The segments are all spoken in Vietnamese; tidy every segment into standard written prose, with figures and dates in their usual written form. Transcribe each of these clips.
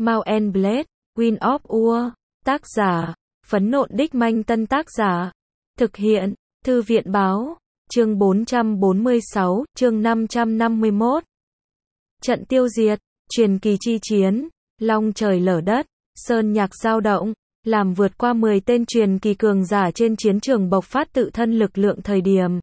Mount and Blade, Wind of War. Tác giả, Phấn Nộn Đích Manh. Tân tác giả, thực hiện, Thư viện Báo. Chương 446, chương 551. Trận tiêu diệt, truyền kỳ chi chiến, long trời lở đất, sơn nhạc dao động, làm vượt qua 10 tên truyền kỳ cường giả trên chiến trường bộc phát tự thân lực lượng thời điểm.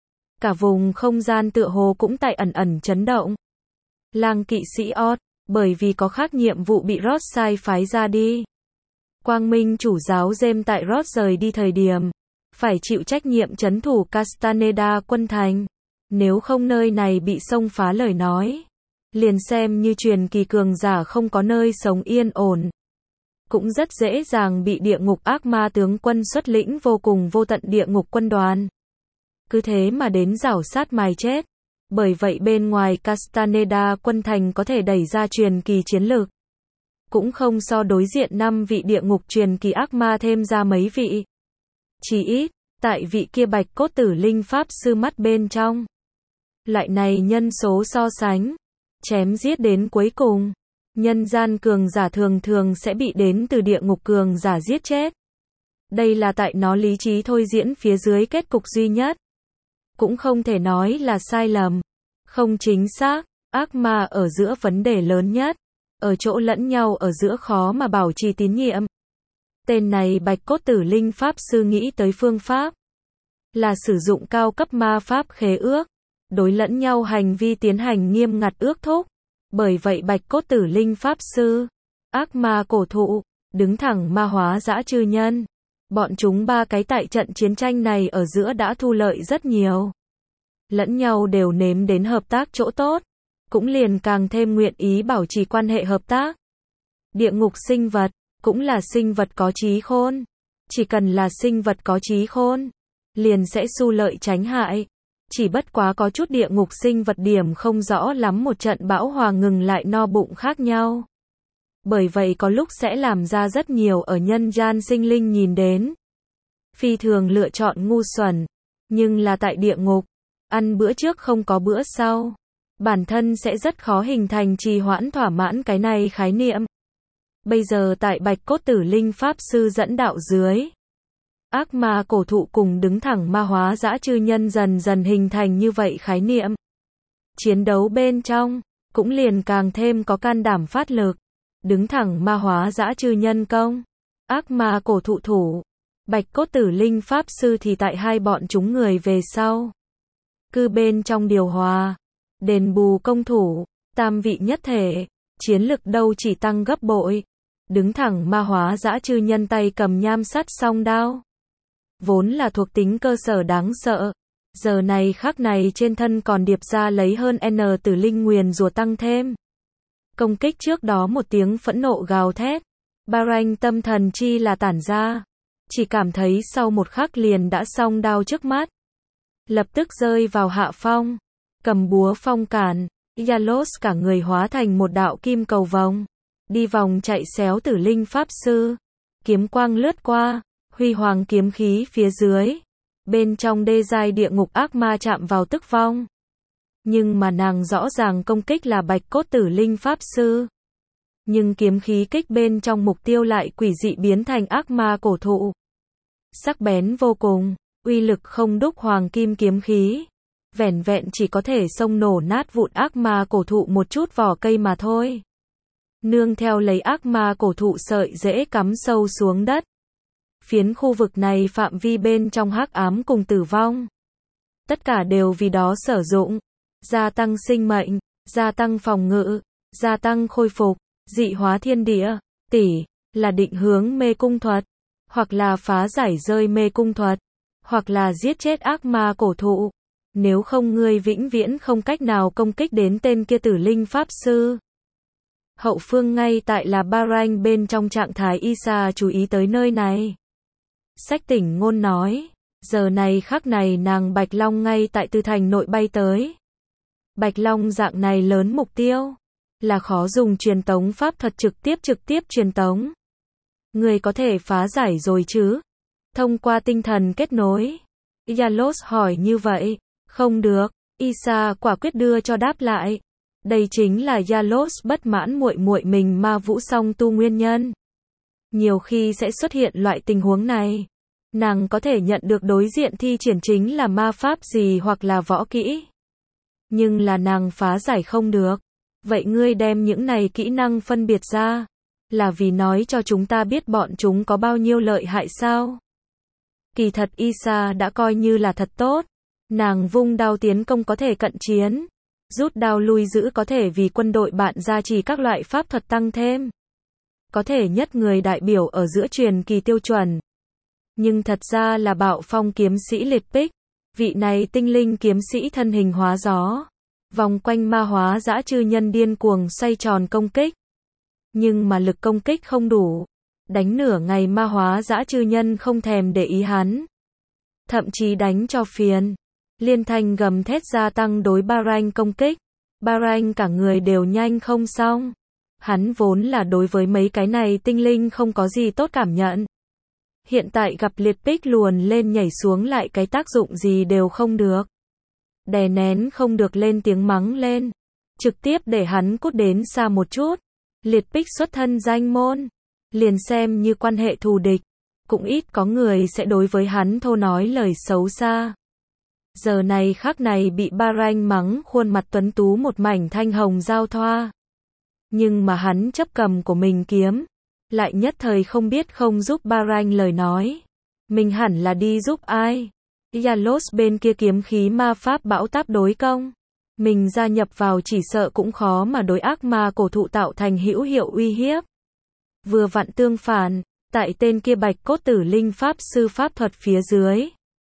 Cả vùng không gian tựa hồ cũng tại ẩn ẩn chấn động. Lang kỵ sĩ Oz, bởi vì có khác nhiệm vụ bị Rothschild phái ra đi. Quang Minh chủ giáo James tại Roth rời đi thời điểm, phải chịu trách nhiệm trấn thủ Castaneda quân thành. Nếu không nơi này bị xông phá lời nói, liền xem như truyền kỳ cường giả không có nơi sống yên ổn. Cũng rất dễ dàng bị địa ngục ác ma tướng quân xuất lĩnh vô cùng vô tận địa ngục quân đoàn. Cứ thế mà đến rảo sát mài chết. Bởi vậy bên ngoài Castaneda quân thành có thể đẩy ra truyền kỳ chiến lược. Cũng không so đối diện 5 vị địa ngục truyền kỳ ác ma thêm ra mấy vị. Chỉ ít, tại vị kia bạch cốt tử linh pháp sư mắt bên trong. Loại này nhân số so sánh, chém giết đến cuối cùng. Nhân gian cường giả thường thường sẽ bị đến từ địa ngục cường giả giết chết. Đây là tại nó lý trí thôi diễn phía dưới kết cục duy nhất. Cũng không thể nói là sai lầm, không chính xác, ác ma ở giữa vấn đề lớn nhất, ở chỗ lẫn nhau ở giữa khó mà bảo trì tín nhiệm. Tên này bạch cốt tử linh pháp sư nghĩ tới phương pháp, là sử dụng cao cấp ma pháp khế ước, đối lẫn nhau hành vi tiến hành nghiêm ngặt ước thúc. Bởi vậy bạch cốt tử linh pháp sư, ác ma cổ thụ, đứng thẳng ma hóa dã chư nhân. Bọn chúng ba cái tại trận chiến tranh này ở giữa đã thu lợi rất nhiều. Lẫn nhau đều nếm đến hợp tác chỗ tốt, cũng liền càng thêm nguyện ý bảo trì quan hệ hợp tác. Địa ngục sinh vật, cũng là sinh vật có trí khôn. Chỉ cần là sinh vật có trí khôn, liền sẽ xu lợi tránh hại. Chỉ bất quá có chút địa ngục sinh vật điểm không rõ lắm một trận bão hòa ngừng lại no bụng khác nhau. Bởi vậy có lúc sẽ làm ra rất nhiều ở nhân gian sinh linh nhìn đến. Phi thường lựa chọn ngu xuẩn, nhưng là tại địa ngục, ăn bữa trước không có bữa sau. Bản thân sẽ rất khó hình thành trì hoãn thỏa mãn cái này khái niệm. Bây giờ tại bạch cốt tử linh pháp sư dẫn đạo dưới, ác ma cổ thụ cùng đứng thẳng ma hóa dã chư nhân dần dần hình thành như vậy khái niệm. Chiến đấu bên trong, cũng liền càng thêm có can đảm phát lực. Đứng thẳng ma hóa dã chư nhân công, ác ma cổ thụ thủ, bạch cốt tử linh pháp sư thì tại hai bọn chúng người về sau. Cư bên trong điều hòa, đền bù công thủ, tam vị nhất thể, chiến lực đâu chỉ tăng gấp bội. Đứng thẳng ma hóa dã chư nhân tay cầm nham sắt song đao, vốn là thuộc tính cơ sở đáng sợ. Giờ này khắc này trên thân còn điệp ra lấy hơn N tử linh nguyền rủa tăng thêm. Công kích trước đó một tiếng phẫn nộ gào thét. Baranh tâm thần chi là tản ra. Chỉ cảm thấy sau một khắc liền đã song đao trước mắt. Lập tức rơi vào hạ phong. Cầm búa phong cản. Yalos cả người hóa thành một đạo kim cầu vòng. Đi vòng chạy xéo tử linh pháp sư. Kiếm quang lướt qua. Huy hoàng kiếm khí phía dưới. Bên trong đê giai địa ngục ác ma chạm vào tức vong. Nhưng mà nàng rõ ràng công kích là bạch cốt tử linh pháp sư. Nhưng kiếm khí kích bên trong mục tiêu lại quỷ dị biến thành ác ma cổ thụ. Sắc bén vô cùng, uy lực không đúc hoàng kim kiếm khí. Vẻn vẹn chỉ có thể xông nổ nát vụn ác ma cổ thụ một chút vỏ cây mà thôi. Nương theo lấy ác ma cổ thụ sợi rễ cắm sâu xuống đất. Phiến khu vực này phạm vi bên trong hắc ám cùng tử vong. Tất cả đều vì đó sử dụng. Gia tăng sinh mệnh, gia tăng phòng ngự, gia tăng khôi phục, dị hóa thiên địa, là định hướng mê cung thuật, hoặc là phá giải rơi mê cung thuật, hoặc là giết chết ác ma cổ thụ. Nếu không ngươi vĩnh viễn không cách nào công kích đến tên kia tử linh pháp sư. Hậu phương ngay tại là Baranh bên trong trạng thái Isa chú ý tới nơi này. Sách tỉnh ngôn nói, giờ này khắc này nàng Bạch Long ngay tại Tư Thành nội bay tới. Bạch Long dạng này lớn mục tiêu, là khó dùng truyền tống pháp thuật trực tiếp truyền tống. Người có thể phá giải rồi chứ? Thông qua tinh thần kết nối. Yalos hỏi như vậy, không được, Isa quả quyết đưa cho đáp lại. Đây chính là Yalos bất mãn muội muội mình ma vũ song tu nguyên nhân. Nhiều khi sẽ xuất hiện loại tình huống này. Nàng có thể nhận được đối diện thi triển chính là ma pháp gì hoặc là võ kỹ. Nhưng là nàng phá giải không được. Vậy ngươi đem những này kỹ năng phân biệt ra, là vì nói cho chúng ta biết bọn chúng có bao nhiêu lợi hại sao? Kỳ thật Isa đã coi như là thật tốt. Nàng vung đao tiến công có thể cận chiến, rút đao lui giữ có thể vì quân đội bạn gia trì các loại pháp thuật tăng thêm. Có thể nhất người đại biểu ở giữa truyền kỳ tiêu chuẩn. Nhưng thật ra là Bạo Phong kiếm sĩ Liệt Bích, vị này tinh linh kiếm sĩ thân hình hóa gió, vòng quanh ma hóa dã chư nhân điên cuồng xoay tròn công kích. Nhưng mà lực công kích không đủ, đánh nửa ngày ma hóa dã chư nhân không thèm để ý hắn, thậm chí đánh cho phiền. Liên thanh gầm thét gia tăng đối Baranh công kích. Baranh cả người đều nhanh không xong. Hắn vốn là đối với mấy cái này tinh linh không có gì tốt cảm nhận. Hiện tại gặp Liệt Bích luồn lên nhảy xuống lại cái tác dụng gì đều không được. Đè nén không được lên tiếng mắng lên. Trực tiếp để hắn cút đến xa một chút. Liệt Bích xuất thân danh môn. Liền xem như quan hệ thù địch. Cũng ít có người sẽ đối với hắn thô nói lời xấu xa. Giờ này khắc này bị Baranh mắng khuôn mặt tuấn tú một mảnh thanh hồng giao thoa. Nhưng mà hắn chấp cầm của mình kiếm, lại nhất thời không biết không giúp Baranh lời nói. Mình hẳn là đi giúp ai? Yalos bên kia kiếm khí ma pháp bão táp đối công. Mình gia nhập vào chỉ sợ cũng khó mà đối ác ma cổ thụ tạo thành hữu hiệu uy hiếp. Vừa vặn tương phản, tại tên kia bạch cốt tử linh pháp sư pháp thuật phía dưới.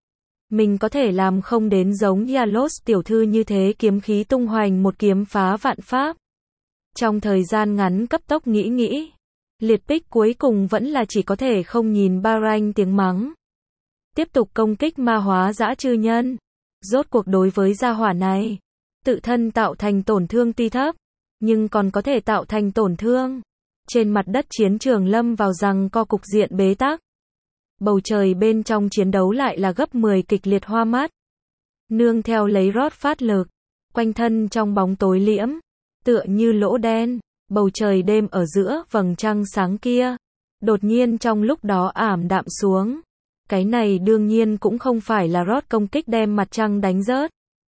Mình có thể làm không đến giống Yalos tiểu thư như thế kiếm khí tung hoành một kiếm phá vạn pháp. Trong thời gian ngắn cấp tốc nghĩ, Liệt Bích cuối cùng vẫn là chỉ có thể không nhìn Baranh tiếng mắng. Tiếp tục công kích ma hóa dã chư nhân. Rốt cuộc đối với gia hỏa này, tự thân tạo thành tổn thương tuy thấp, nhưng còn có thể tạo thành tổn thương. Trên mặt đất chiến trường lâm vào rằng co cục diện bế tắc. Bầu trời bên trong chiến đấu lại là gấp 10 kịch liệt hoa mắt. Nương theo lấy rót phát lực, quanh thân trong bóng tối liễm, tựa như lỗ đen, bầu trời đêm ở giữa vầng trăng sáng kia, đột nhiên trong lúc đó ảm đạm xuống. Cái này đương nhiên cũng không phải là rót công kích đem mặt trăng đánh rớt,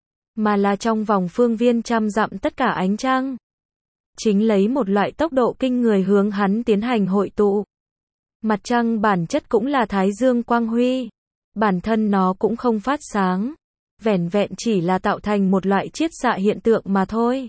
mà là trong vòng phương viên trăm dặm tất cả ánh trăng. Chính lấy một loại tốc độ kinh người hướng hắn tiến hành hội tụ. Mặt trăng bản chất cũng là thái dương quang huy, bản thân nó cũng không phát sáng, vẻn vẹn chỉ là tạo thành một loại chiết xạ hiện tượng mà thôi.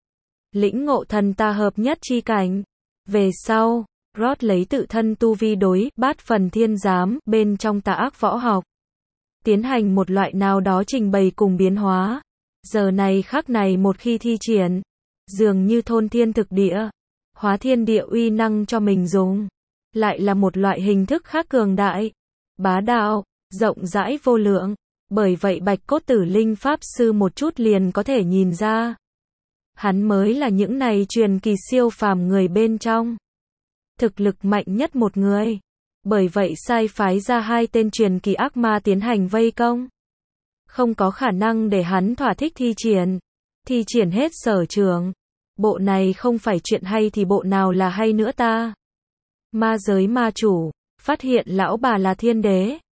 Lĩnh ngộ thần ta hợp nhất chi cảnh. Về sau, Rod lấy tự thân tu vi đối bát phần thiên giám bên trong tà ác võ học, tiến hành một loại nào đó trình bày cùng biến hóa. Giờ này khắc này một khi thi triển, dường như thôn thiên thực địa, hóa thiên địa uy năng cho mình dùng. Lại là một loại hình thức khác cường đại, bá đạo, rộng rãi vô lượng. Bởi vậy bạch cốt tử linh pháp sư một chút liền có thể nhìn ra. Hắn mới là những này truyền kỳ siêu phàm người bên trong. Thực lực mạnh nhất một người. Bởi vậy sai phái ra 2 tên truyền kỳ ác ma tiến hành vây công. Không có khả năng để hắn thỏa thích thi triển. Thi triển hết sở trường. Bộ này không phải chuyện hay thì bộ nào là hay nữa ta. Ma giới ma chủ, phát hiện lão bà là thiên đế.